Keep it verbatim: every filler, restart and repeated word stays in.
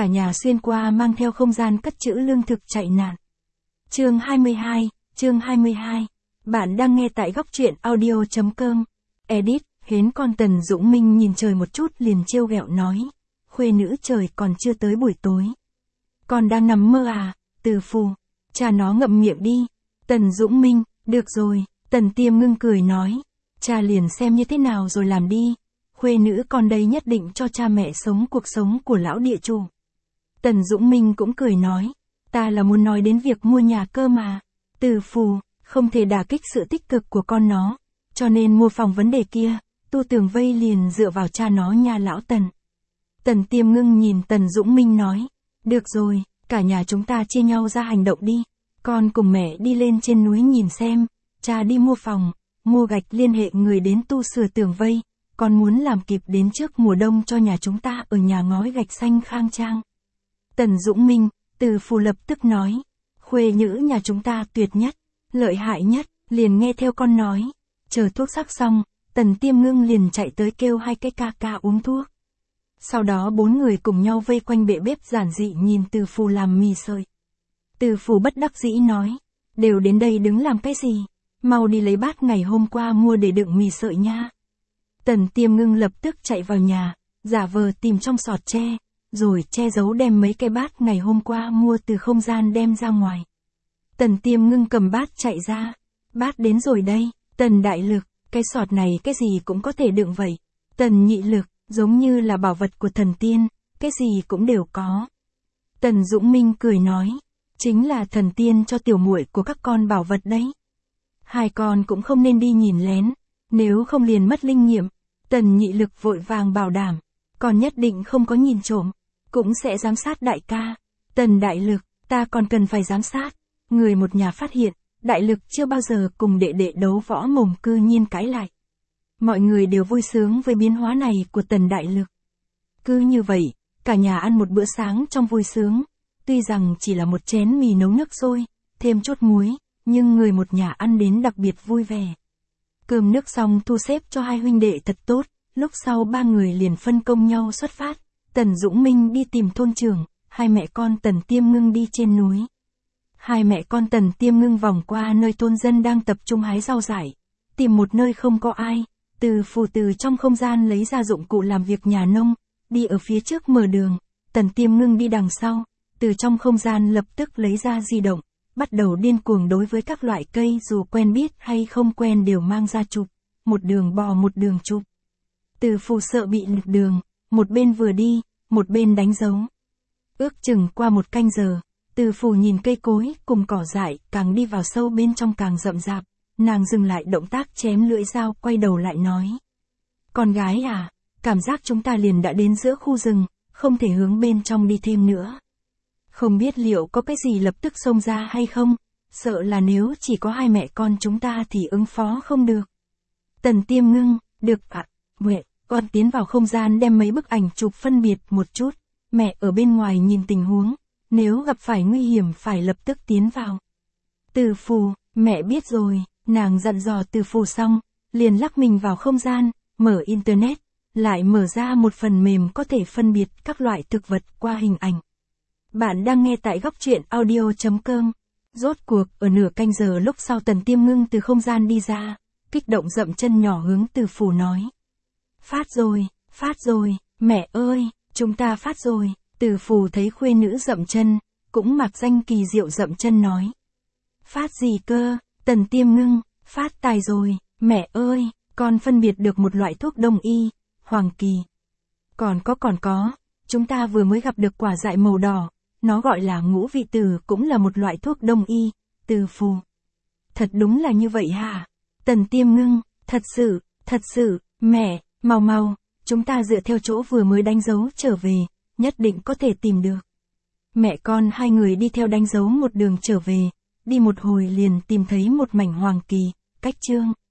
cả nhà xuyên qua mang theo không gian cất trữ lương thực chạy nạn. Chương hai mươi hai, chương hai mươi hai. Bạn đang nghe tại góc truyện audio chấm com. Edit, hến con Tần Dũng Minh nhìn trời một chút liền trêu ghẹo nói. Khuê nữ trời còn chưa tới buổi tối. Còn đang nằm mơ à, Từ Phù. Cha nó ngậm miệng đi. Tần Dũng Minh, được rồi, Tần Tiêm Ngưng cười nói. Cha liền xem như thế nào rồi làm đi. Khuê nữ con đây nhất định cho cha mẹ sống cuộc sống của lão địa chủ. Tần Dũng Minh cũng cười nói. Ta là muốn nói đến việc mua nhà cơ mà. Từ Phù, không thể đả kích sự tích cực của con nó. Cho nên mua phòng vấn đề kia, tu tường vây liền dựa vào cha nó nha lão Tần. Tần Tiêm Ngưng nhìn Tần Dũng Minh nói. Được rồi, cả nhà chúng ta chia nhau ra hành động đi. Con cùng mẹ đi lên trên núi nhìn xem. Cha đi mua phòng, mua gạch liên hệ người đến tu sửa tường vây. Con muốn làm kịp đến trước mùa đông cho nhà chúng ta ở nhà ngói gạch xanh khang trang. Tần Dũng Minh, Từ Phù lập tức nói. Khuê nữ nhà chúng ta tuyệt nhất, lợi hại nhất, liền nghe theo con nói. Chờ thuốc sắc xong, Tần Tiêm Ngưng liền chạy tới kêu hai cái ca ca uống thuốc. Sau đó bốn người cùng nhau vây quanh bệ bếp giản dị nhìn Từ Phù làm mì sợi. Từ Phù bất đắc dĩ nói. Đều đến đây đứng làm cái gì? Mau đi lấy bát ngày hôm qua mua để đựng mì sợi nha. Tần Tiêm Ngưng lập tức chạy vào nhà, giả vờ tìm trong sọt tre, rồi che giấu đem mấy cái bát ngày hôm qua mua từ không gian đem ra ngoài. Tần Tiêm Ngưng cầm bát chạy ra. Bát đến rồi đây, Tần Đại Lực, cái sọt này cái gì cũng có thể đựng vậy. Tần Nhị Lực, giống như là bảo vật của thần tiên, cái gì cũng đều có. Tần Dũng Minh cười nói, chính là thần tiên cho tiểu muội của các con bảo vật đấy. Hai con cũng không nên đi nhìn lén, nếu không liền mất linh nghiệm. Tần Nhị Lực vội vàng bảo đảm, con nhất định không có nhìn trộm, cũng sẽ giám sát đại ca. Tần Đại Lực, ta còn cần phải giám sát. Người một nhà phát hiện, Đại Lực chưa bao giờ cùng đệ đệ đấu võ mồm cư nhiên cãi lại. Mọi người đều vui sướng với biến hóa này của Tần Đại Lực. Cứ như vậy, cả nhà ăn một bữa sáng trong vui sướng. Tuy rằng chỉ là một chén mì nấu nước sôi, thêm chút muối, nhưng người một nhà ăn đến đặc biệt vui vẻ. Cơm nước xong thu xếp cho hai huynh đệ thật tốt, lúc sau ba người liền phân công nhau xuất phát. Tần Dũng Minh đi tìm thôn trưởng, hai mẹ con Tần Tiêm Ngưng đi trên núi. Hai mẹ con Tần Tiêm Ngưng vòng qua nơi thôn dân đang tập trung hái rau dại, tìm một nơi không có ai. Từ Phù từ trong không gian lấy ra dụng cụ làm việc nhà nông, đi ở phía trước mở đường, Tần Tiêm Ngưng đi đằng sau, từ trong không gian lập tức lấy ra di động, bắt đầu điên cuồng đối với các loại cây dù quen biết hay không quen đều mang ra chụp, một đường bò một đường chụp. Từ Phù sợ bị lệch đường, một bên vừa đi, một bên đánh dấu. Ước chừng qua một canh giờ, Từ Phù nhìn cây cối cùng cỏ dại càng đi vào sâu bên trong càng rậm rạp, nàng dừng lại động tác chém lưỡi dao quay đầu lại nói. Con gái à, cảm giác chúng ta liền đã đến giữa khu rừng, không thể hướng bên trong đi thêm nữa. Không biết liệu có cái gì lập tức xông ra hay không, sợ là nếu chỉ có hai mẹ con chúng ta thì ứng phó không được. Tần Tiêm Ngưng, được ạ, mẹ, con tiến vào không gian đem mấy bức ảnh chụp phân biệt một chút, mẹ ở bên ngoài nhìn tình huống, nếu gặp phải nguy hiểm phải lập tức tiến vào. Từ Phù, mẹ biết rồi, nàng dặn dò Từ Phù xong, liền lắc mình vào không gian, mở internet, lại mở ra một phần mềm có thể phân biệt các loại thực vật qua hình ảnh. Bạn đang nghe tại góc truyện audio chấm com. Rốt cuộc, ở nửa canh giờ lúc sau Tần Tiêm Ngưng từ không gian đi ra, kích động dậm chân nhỏ hướng Từ Phù nói. Phát rồi, phát rồi, mẹ ơi, chúng ta phát rồi. Từ Phù thấy khuê nữ dậm chân, cũng mặc danh kỳ diệu dậm chân nói. Phát gì cơ? Tần Tiêm Ngưng, phát tài rồi, mẹ ơi, con phân biệt được một loại thuốc đông y, hoàng kỳ. Còn có còn có, chúng ta vừa mới gặp được quả dại màu đỏ, nó gọi là ngũ vị tử cũng là một loại thuốc đông y. Từ Phù. Thật đúng là như vậy hả? Tần Tiêm Ngưng, thật sự, thật sự, mẹ, mau mau, chúng ta dựa theo chỗ vừa mới đánh dấu trở về, nhất định có thể tìm được. Mẹ con hai người đi theo đánh dấu một đường trở về, đi một hồi liền tìm thấy một mảnh hoàng kỳ, cách chương.